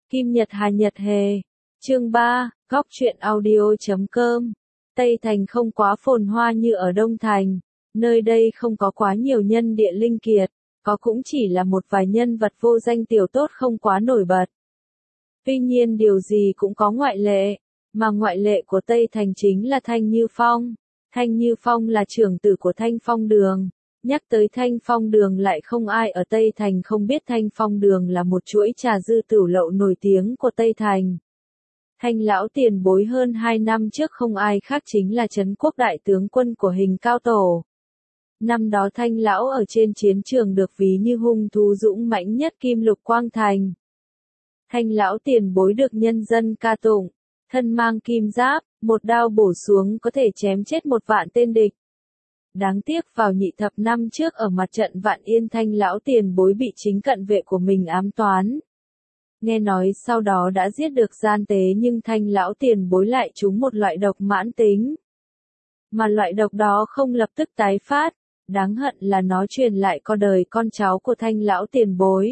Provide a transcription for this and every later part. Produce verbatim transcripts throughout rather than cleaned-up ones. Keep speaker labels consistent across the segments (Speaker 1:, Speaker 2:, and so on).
Speaker 1: Kim Nhật Hà Nhật Hề. Chương ba, góc truyện audio chấm com. Tây Thành không quá phồn hoa như ở Đông Thành. Nơi đây không có quá nhiều nhân địa linh kiệt, có cũng chỉ là một vài nhân vật vô danh tiểu tốt không quá nổi bật. Tuy nhiên điều gì cũng có ngoại lệ, mà ngoại lệ của Tây Thành chính là Thanh Như Phong. Thanh Như Phong là trưởng tử của Thanh Phong Đường. Nhắc tới Thanh Phong Đường lại không ai ở Tây Thành không biết Thanh Phong Đường là một chuỗi trà dư tửu lậu nổi tiếng của Tây Thành. Thanh lão tiền bối hơn hai năm trước không ai khác chính là Trấn Quốc đại tướng quân của Hình Cao Tổ. Năm đó Thanh lão ở trên chiến trường được ví như hung thú dũng mãnh nhất Kim Lục Quang Thành. Thanh lão tiền bối được nhân dân ca tụng, thân mang kim giáp, một đao bổ xuống có thể chém chết một vạn tên địch. Đáng tiếc vào nhị thập năm trước ở mặt trận Vạn Yên Thanh lão tiền bối bị chính cận vệ của mình ám toán. Nghe nói sau đó đã giết được gian tế nhưng Thanh lão tiền bối lại trúng một loại độc mãn tính. Mà loại độc đó không lập tức tái phát, đáng hận là nó truyền lại qua đời con cháu của Thanh lão tiền bối.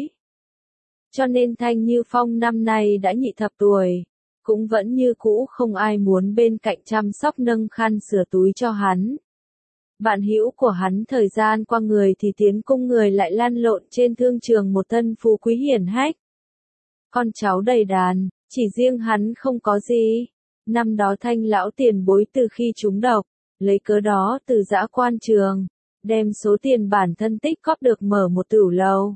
Speaker 1: Cho nên Thanh Như Phong năm nay đã nhị thập tuổi, cũng vẫn như cũ không ai muốn bên cạnh chăm sóc nâng khăn sửa túi cho hắn. Bạn hữu của hắn thời gian qua người thì tiến cung người lại lăn lộn trên thương trường một thân phú quý hiển hách. Con cháu đầy đàn, chỉ riêng hắn không có gì. Năm đó Thanh lão tiền bối từ khi trúng độc, lấy cớ đó từ giã quan trường, đem số tiền bản thân tích góp được mở một tửu lầu.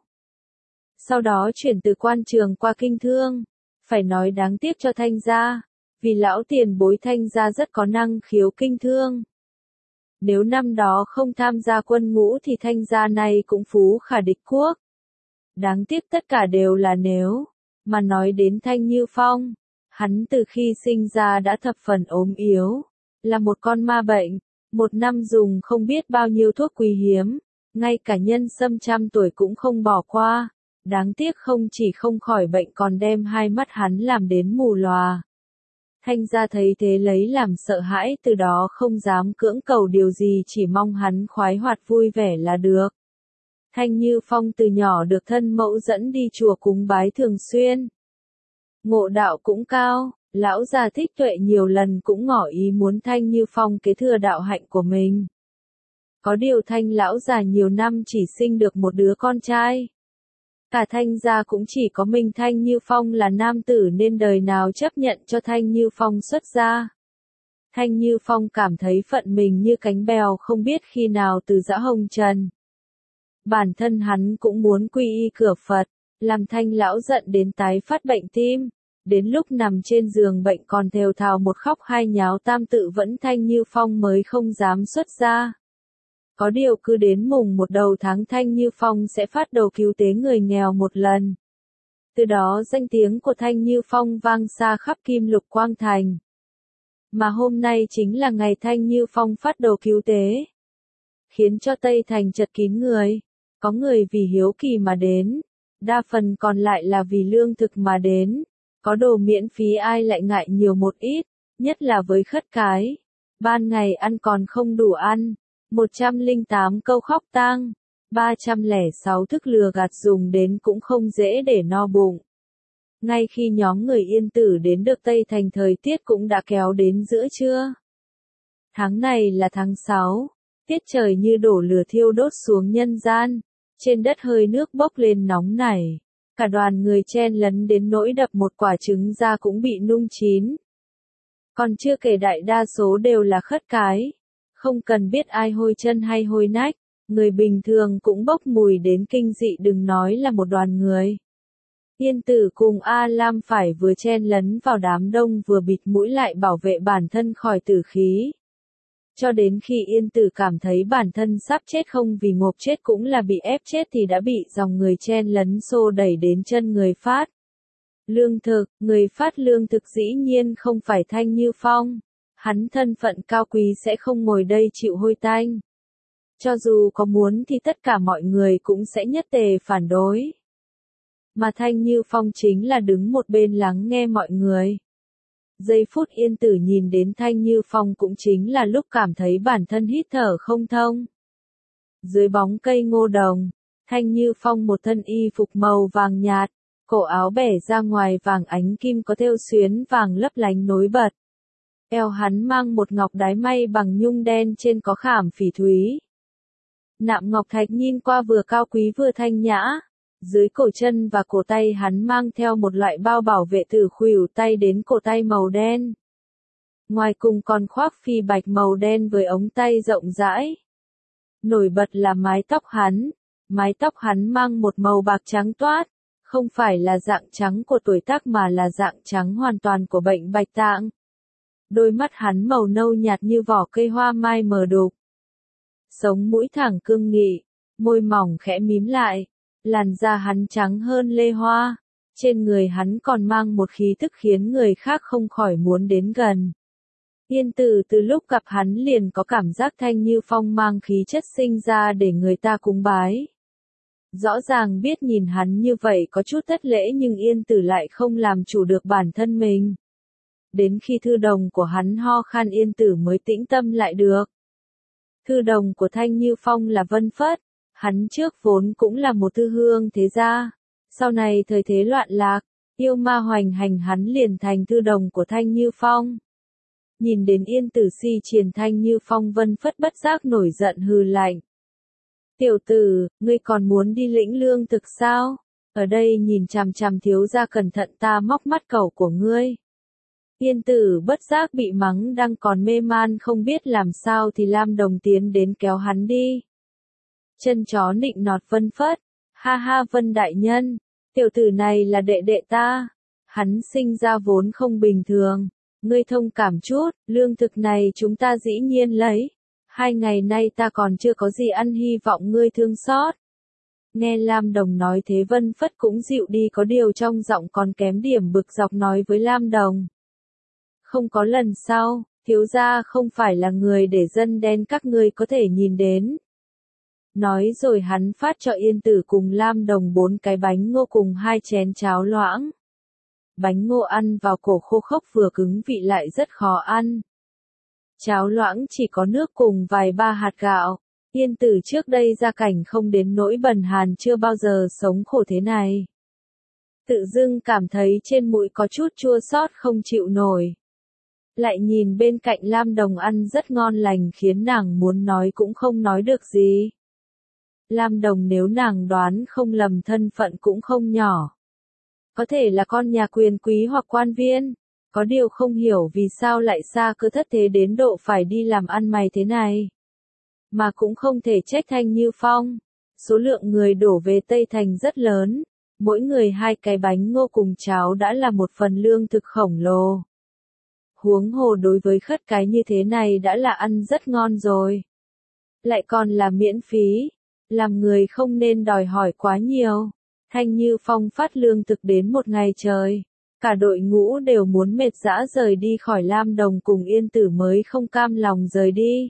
Speaker 1: Sau đó chuyển từ quan trường qua kinh thương, phải nói đáng tiếc cho Thanh gia, vì lão tiền bối Thanh gia rất có năng khiếu kinh thương. Nếu năm đó không tham gia quân ngũ thì Thanh gia này cũng phú khả địch quốc. Đáng tiếc tất cả đều là nếu, mà nói đến Thanh Như Phong, hắn từ khi sinh ra đã thập phần ốm yếu, là một con ma bệnh, một năm dùng không biết bao nhiêu thuốc quý hiếm, ngay cả nhân sâm trăm tuổi cũng không bỏ qua. Đáng tiếc không chỉ không khỏi bệnh còn đem hai mắt hắn làm đến mù lòa. Thanh gia thấy thế lấy làm sợ hãi, từ đó không dám cưỡng cầu điều gì, chỉ mong hắn khoái hoạt vui vẻ là được. Thanh Như Phong từ nhỏ được thân mẫu dẫn đi chùa cúng bái thường xuyên. Ngộ đạo cũng cao, lão già Thích Tuệ nhiều lần cũng ngỏ ý muốn Thanh Như Phong kế thừa đạo hạnh của mình. Có điều Thanh lão già nhiều năm chỉ sinh được một đứa con trai. Cả Thanh gia cũng chỉ có mình Thanh Như Phong là nam tử nên đời nào chấp nhận cho Thanh Như Phong xuất gia. Thanh Như Phong cảm thấy phận mình như cánh bèo không biết khi nào từ giã hồng trần. Bản thân hắn cũng muốn quy y cửa Phật, làm Thanh lão giận đến tái phát bệnh tim. Đến lúc nằm trên giường bệnh còn thều thào một khóc hai nháo tam tự vẫn Thanh Như Phong mới không dám xuất gia. Có điều cứ đến mùng một đầu tháng Thanh Như Phong sẽ phát đầu cứu tế người nghèo một lần. Từ đó danh tiếng của Thanh Như Phong vang xa khắp Kim Lục Quang Thành. Mà hôm nay chính là ngày Thanh Như Phong phát đầu cứu tế, khiến cho Tây Thành chật kín người. Có người vì hiếu kỳ mà đến, đa phần còn lại là vì lương thực mà đến. Có đồ miễn phí ai lại ngại nhiều một ít, nhất là với khất cái. Ban ngày ăn còn không đủ ăn. một trăm lẻ tám câu khóc tang, ba trăm lẻ sáu thức lừa gạt dùng đến cũng không dễ để no bụng. Ngay khi nhóm người Yên Tử đến được Tây Thành thời tiết cũng đã kéo đến giữa trưa. Tháng này là tháng sáu, tiết trời như đổ lửa thiêu đốt xuống nhân gian, trên đất hơi nước bốc lên nóng nảy. Cả đoàn người chen lấn đến nỗi đập một quả trứng ra cũng bị nung chín. Còn chưa kể đại đa số đều là khất cái. Không cần biết ai hôi chân hay hôi nách, người bình thường cũng bốc mùi đến kinh dị đừng nói là một đoàn người. Yên Tử cùng A Lam phải vừa chen lấn vào đám đông vừa bịt mũi lại bảo vệ bản thân khỏi tử khí. Cho đến khi Yên Tử cảm thấy bản thân sắp chết không vì ngộp chết cũng là bị ép chết thì đã bị dòng người chen lấn xô đẩy đến chân người phát lương thực. Người phát lương thực dĩ nhiên không phải Thanh Như Phong. Hắn thân phận cao quý sẽ không ngồi đây chịu hôi tanh. Cho dù có muốn thì tất cả mọi người cũng sẽ nhất tề phản đối. Mà Thanh Như Phong chính là đứng một bên lắng nghe mọi người. Giây phút Yên Tử nhìn đến Thanh Như Phong cũng chính là lúc cảm thấy bản thân hít thở không thông. Dưới bóng cây ngô đồng, Thanh Như Phong một thân y phục màu vàng nhạt, cổ áo bẻ ra ngoài vàng ánh kim có thêu xuyến vàng lấp lánh nối bật. Eo hắn mang một ngọc đái may bằng nhung đen trên có khảm phỉ thúy. Nạm ngọc thạch nhìn qua vừa cao quý vừa thanh nhã. Dưới cổ chân và cổ tay hắn mang theo một loại bao bảo vệ từ khuỷu tay đến cổ tay màu đen. Ngoài cùng còn khoác phi bạch màu đen với ống tay rộng rãi. Nổi bật là mái tóc hắn. Mái tóc hắn mang một màu bạc trắng toát, không phải là dạng trắng của tuổi tác mà là dạng trắng hoàn toàn của bệnh bạch tạng. Đôi mắt hắn màu nâu nhạt như vỏ cây hoa mai mờ đục. Sống mũi thẳng cương nghị, môi mỏng khẽ mím lại, làn da hắn trắng hơn lê hoa, trên người hắn còn mang một khí thức khiến người khác không khỏi muốn đến gần. Yên Tử từ lúc gặp hắn liền có cảm giác Thanh Như Phong mang khí chất sinh ra để người ta cúng bái. Rõ ràng biết nhìn hắn như vậy có chút thất lễ nhưng Yên Tử lại không làm chủ được bản thân mình. Đến khi thư đồng của hắn ho khan Yên Tử mới tĩnh tâm lại được. Thư đồng của Thanh Như Phong là Vân Phất, hắn trước vốn cũng là một thư hương thế gia. Sau này thời thế loạn lạc, yêu ma hoành hành hắn liền thành thư đồng của Thanh Như Phong. Nhìn đến Yên Tử si triền Thanh Như Phong Vân Phất bất giác nổi giận hừ lạnh. Tiểu tử, ngươi còn muốn đi lĩnh lương thực sao? Ở đây nhìn chằm chằm thiếu gia cẩn thận ta móc mắt cẩu của ngươi. Yên Tử bất giác bị mắng đang còn mê man không biết làm sao thì Lam Đồng tiến đến kéo hắn đi. Chân chó nịnh nọt Vân Phất, ha ha Vân đại nhân, tiểu tử này là đệ đệ ta. Hắn sinh ra vốn không bình thường, ngươi thông cảm chút, lương thực này chúng ta dĩ nhiên lấy. Hai ngày nay ta còn chưa có gì ăn hy vọng ngươi thương xót. Nghe Lam Đồng nói thế Vân Phất cũng dịu đi có điều trong giọng còn kém điểm bực dọc nói với Lam Đồng. Không có lần sau, thiếu gia không phải là người để dân đen các ngươi có thể nhìn đến. Nói rồi hắn phát cho Yên Tử cùng Lam Đồng bốn cái bánh ngô cùng hai chén cháo loãng. Bánh ngô ăn vào cổ khô khốc vừa cứng vị lại rất khó ăn. Cháo loãng chỉ có nước cùng vài ba hạt gạo. Yên Tử trước đây gia cảnh không đến nỗi bần hàn chưa bao giờ sống khổ thế này. Tự dưng cảm thấy trên mũi có chút chua xót không chịu nổi. Lại nhìn bên cạnh Lam Đồng ăn rất ngon lành khiến nàng muốn nói cũng không nói được gì. Lam Đồng nếu nàng đoán không lầm thân phận cũng không nhỏ. Có thể là con nhà quyền quý hoặc quan viên. Có điều không hiểu vì sao lại xa cơ thất thế đến độ phải đi làm ăn mày thế này. Mà cũng không thể trách Thanh Như Phong. Số lượng người đổ về Tây Thành rất lớn. Mỗi người hai cái bánh ngô cùng cháo đã là một phần lương thực khổng lồ. Huống hồ đối với khất cái như thế này đã là ăn rất ngon rồi. Lại còn là miễn phí. Làm người không nên đòi hỏi quá nhiều. Thanh Như Phong phát lương thực đến một ngày trời. Cả đội ngũ đều muốn mệt dã rời đi khỏi Lam Đồng cùng Yên Tử mới không cam lòng rời đi.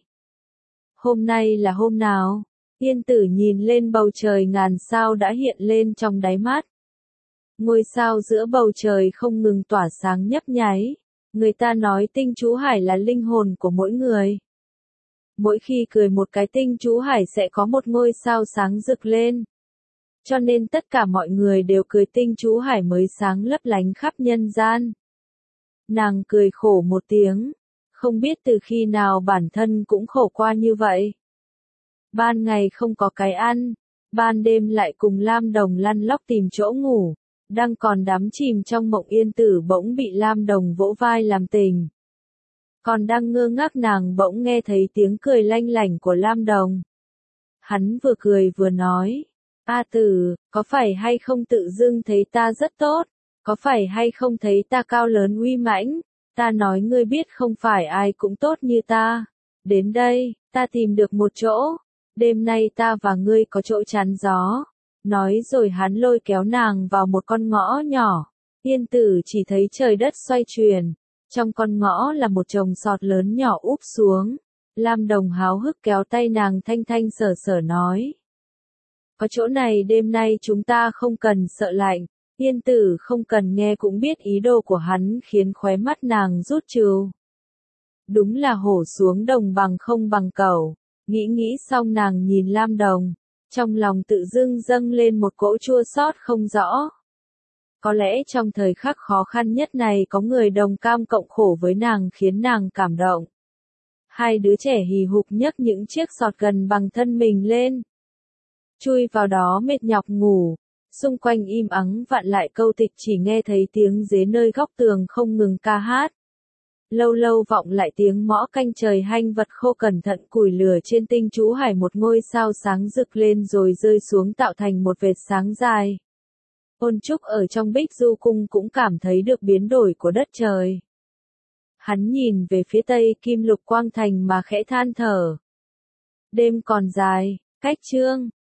Speaker 1: Hôm nay là hôm nào? Yên Tử nhìn lên bầu trời ngàn sao đã hiện lên trong đáy mắt. Ngôi sao giữa bầu trời không ngừng tỏa sáng nhấp nháy. Người ta nói tinh chú hải là linh hồn của mỗi người. Mỗi khi cười một cái tinh chú hải sẽ có một ngôi sao sáng rực lên. Cho nên tất cả mọi người đều cười tinh chú hải mới sáng lấp lánh khắp nhân gian. Nàng cười khổ một tiếng. Không biết từ khi nào bản thân cũng khổ qua như vậy. Ban ngày không có cái ăn. Ban đêm lại cùng Lam Đồng lăn lóc tìm chỗ ngủ. Đang còn đắm chìm trong mộng Yên Tử bỗng bị Lam Đồng vỗ vai làm tình. Còn đang ngơ ngác nàng bỗng nghe thấy tiếng cười lanh lảnh của Lam Đồng. Hắn vừa cười vừa nói. A Tử, có phải hay không tự dưng thấy ta rất tốt? Có phải hay không thấy ta cao lớn uy mãnh? Ta nói ngươi biết không phải ai cũng tốt như ta. Đến đây, ta tìm được một chỗ. Đêm nay ta và ngươi có chỗ chắn gió. Nói rồi hắn lôi kéo nàng vào một con ngõ nhỏ. Yên Tử chỉ thấy trời đất xoay chuyển. Trong con ngõ là một chồng sọt lớn nhỏ úp xuống. Lam Đồng háo hức kéo tay nàng thanh thanh sở sở nói. Có chỗ này đêm nay chúng ta không cần sợ lạnh. Yên Tử không cần nghe cũng biết ý đồ của hắn khiến khóe mắt nàng rút trừ. Đúng là hổ xuống đồng bằng không bằng cẩu. Nghĩ nghĩ xong nàng nhìn Lam Đồng. Trong lòng tự dưng dâng lên một cỗ chua xót không rõ. Có lẽ trong thời khắc khó khăn nhất này có người đồng cam cộng khổ với nàng khiến nàng cảm động. Hai đứa trẻ hì hục nhấc những chiếc giọt gần bằng thân mình lên. Chui vào đó mệt nhọc ngủ. Xung quanh im ắng vặn lại câu tịch chỉ nghe thấy tiếng dế nơi góc tường không ngừng ca hát. Lâu lâu vọng lại tiếng mõ canh trời hanh vật khô cẩn thận củi lửa trên tinh chú hải, một ngôi sao sáng rực lên rồi rơi xuống tạo thành một vệt sáng dài. Ôn Trúc ở trong Bích Du Cung cũng cảm thấy được biến đổi của đất trời. Hắn nhìn về phía tây Kim Lục Quang Thành mà khẽ than thở. Đêm còn dài, cách chương